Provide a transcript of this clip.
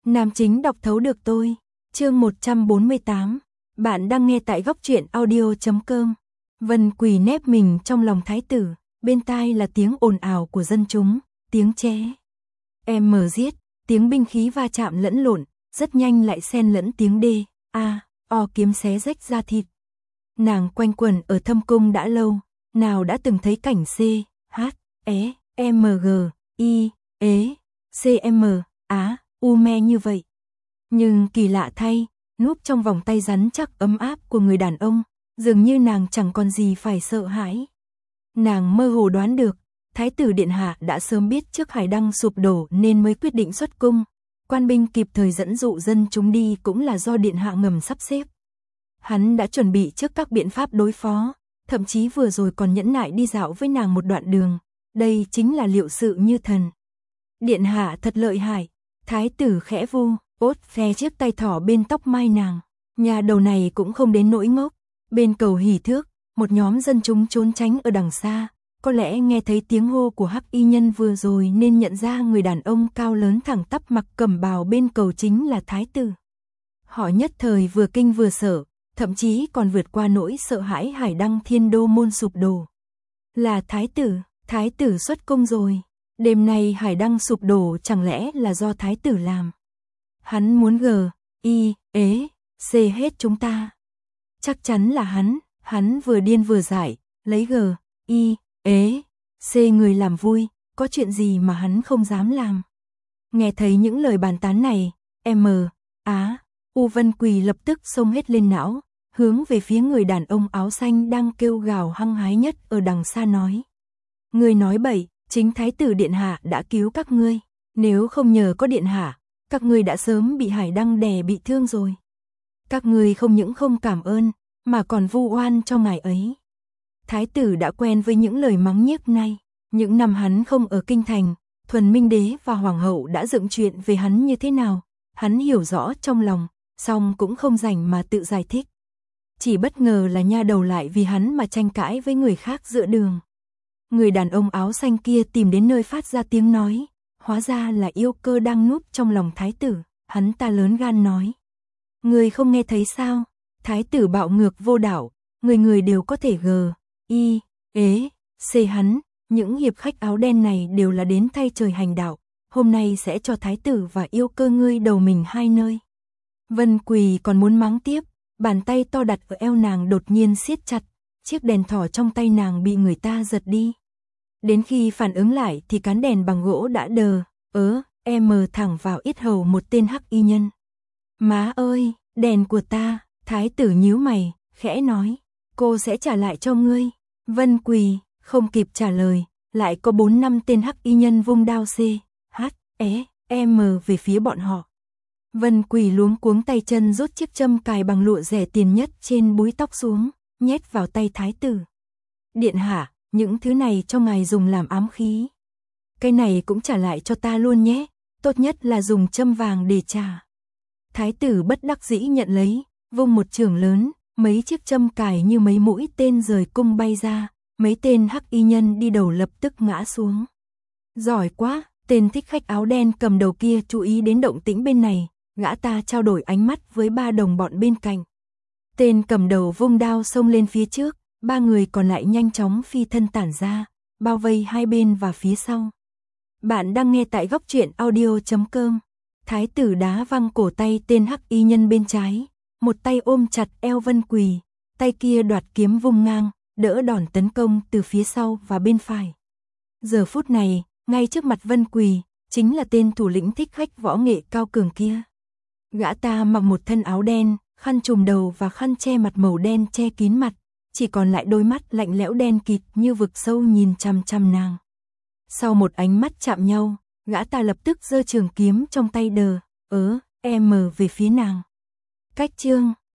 Nam chính đọc thấu được tôi. Chương 148. Bạn đang nghe tại góc truyện audio.com. Vân Quỳ nép mình trong lòng thái tử, bên tai là tiếng ồn ào của dân chúng, tiếng ché em mở giết, tiếng binh khí va chạm lẫn lộn, rất nhanh lại xen lẫn tiếng đê, a, o kiếm xé rách da thịt. Nàng quanh quẩn ở thâm cung đã lâu, nào đã từng thấy cảnh C, H, E, M, G, I, ế, C, M, Á, U me như vậy. Nhưng kỳ lạ thay, núp trong vòng tay rắn chắc ấm áp của người đàn ông, dường như nàng chẳng còn gì phải sợ hãi. Nàng mơ hồ đoán được, Thái tử Điện Hạ đã sớm biết trước Hải Đăng sụp đổ nên mới quyết định xuất cung. Quan binh kịp thời dẫn dụ dân chúng đi cũng là do Điện Hạ ngầm sắp xếp. Hắn đã chuẩn bị trước các biện pháp đối phó, thậm chí vừa rồi còn nhẫn nại đi dạo với nàng một đoạn đường. Đây chính là liệu sự như thần. Điện Hạ thật lợi hại. Thái tử khẽ vu, ốt phe chiếc tay thỏ bên tóc mai nàng. Nhà đầu này cũng không đến nỗi ngốc. Bên cầu Hỷ Thước, một nhóm dân chúng trốn tránh ở đằng xa. Có lẽ nghe thấy tiếng hô của Hắc Y Nhân vừa rồi nên nhận ra người đàn ông cao lớn thẳng tắp mặc cẩm bào bên cầu chính là Thái tử. Họ nhất thời vừa kinh vừa sợ, thậm chí còn vượt qua nỗi sợ hãi Hải Đăng Thiên Đô môn sụp đổ. Là Thái tử xuất cung rồi. Đêm nay Hải Đăng sụp đổ chẳng lẽ là do Thái tử làm. Hắn muốn G, I, ế, C hết chúng ta. Chắc chắn là hắn vừa điên vừa dại, lấy G, I, ế, C người làm vui, có chuyện gì mà hắn không dám làm. Nghe thấy những lời bàn tán này, M, Á, U Vân Quỳ lập tức xông hết lên não, hướng về phía người đàn ông áo xanh đang kêu gào hăng hái nhất ở đằng xa nói. Người nói bậy. Chính Thái tử Điện Hạ đã cứu các ngươi, nếu không nhờ có Điện Hạ, các ngươi đã sớm bị Hải Đăng đè bị thương rồi. Các ngươi không những không cảm ơn, mà còn vu oan cho ngài ấy. Thái tử đã quen với những lời mắng nhiếc này, những năm hắn không ở kinh thành, Thuần Minh Đế và Hoàng hậu đã dựng chuyện về hắn như thế nào, hắn hiểu rõ trong lòng, song cũng không rảnh mà tự giải thích. Chỉ bất ngờ là nha đầu lại vì hắn mà tranh cãi với người khác giữa đường. Người đàn ông áo xanh kia tìm đến nơi phát ra tiếng nói, hóa ra là Yêu Cơ đang núp trong lòng thái tử, hắn ta lớn gan nói. Người không nghe thấy sao? Thái tử bạo ngược vô đạo, người đều có thể G, I, ế, C hắn, những hiệp khách áo đen này đều là đến thay trời hành đạo, hôm nay sẽ cho thái tử và Yêu Cơ ngươi đầu mình hai nơi. Vân Quỳ còn muốn mắng tiếp, bàn tay to đặt ở eo nàng đột nhiên siết chặt. Chiếc đèn thỏ trong tay nàng bị người ta giật đi. Đến khi phản ứng lại thì cán đèn bằng gỗ đã đờ, thẳng vào yết hầu một tên Hắc Y Nhân. Má ơi, đèn của ta, thái tử nhíu mày, khẽ nói, cô sẽ trả lại cho ngươi. Vân Quỳ, không kịp trả lời, lại có 4-5 tên Hắc Y Nhân vung đao C, H, E, M về phía bọn họ. Vân Quỳ luống cuống tay chân rút chiếc châm cài bằng lụa rẻ tiền nhất trên búi tóc xuống, nhét vào tay thái tử. Điện Hạ, những thứ này cho ngài dùng làm ám khí. Cái này cũng trả lại cho ta luôn nhé, tốt nhất là dùng châm vàng để trả. Thái tử bất đắc dĩ nhận lấy, vung một chưởng lớn, mấy chiếc châm cài như mấy mũi tên rời cung bay ra, mấy tên Hắc Y Nhân đi đầu lập tức ngã xuống. Giỏi quá, tên thích khách áo đen cầm đầu kia chú ý đến động tĩnh bên này, gã ta trao đổi ánh mắt với 3 đồng bọn bên cạnh. Tên cầm đầu vung đao xông lên phía trước, 3 người còn lại nhanh chóng phi thân tản ra, bao vây hai bên và phía sau. Bạn đang nghe tại góc truyện audio.com. Thái tử đá văng cổ tay tên Hắc Y Nhân bên trái, một tay ôm chặt eo Vân Quỳ, tay kia đoạt kiếm vung ngang, đỡ đòn tấn công từ phía sau và bên phải. Giờ phút này, ngay trước mặt Vân Quỳ, chính là tên thủ lĩnh thích khách võ nghệ cao cường kia. Gã ta mặc một thân áo đen, khăn trùm đầu và khăn che mặt màu đen che kín mặt, chỉ còn lại đôi mắt lạnh lẽo đen kịt như vực sâu nhìn chằm chằm nàng. Sau một ánh mắt chạm nhau, gã ta lập tức giơ trường kiếm trong tay đờ, M về phía nàng. Cách chương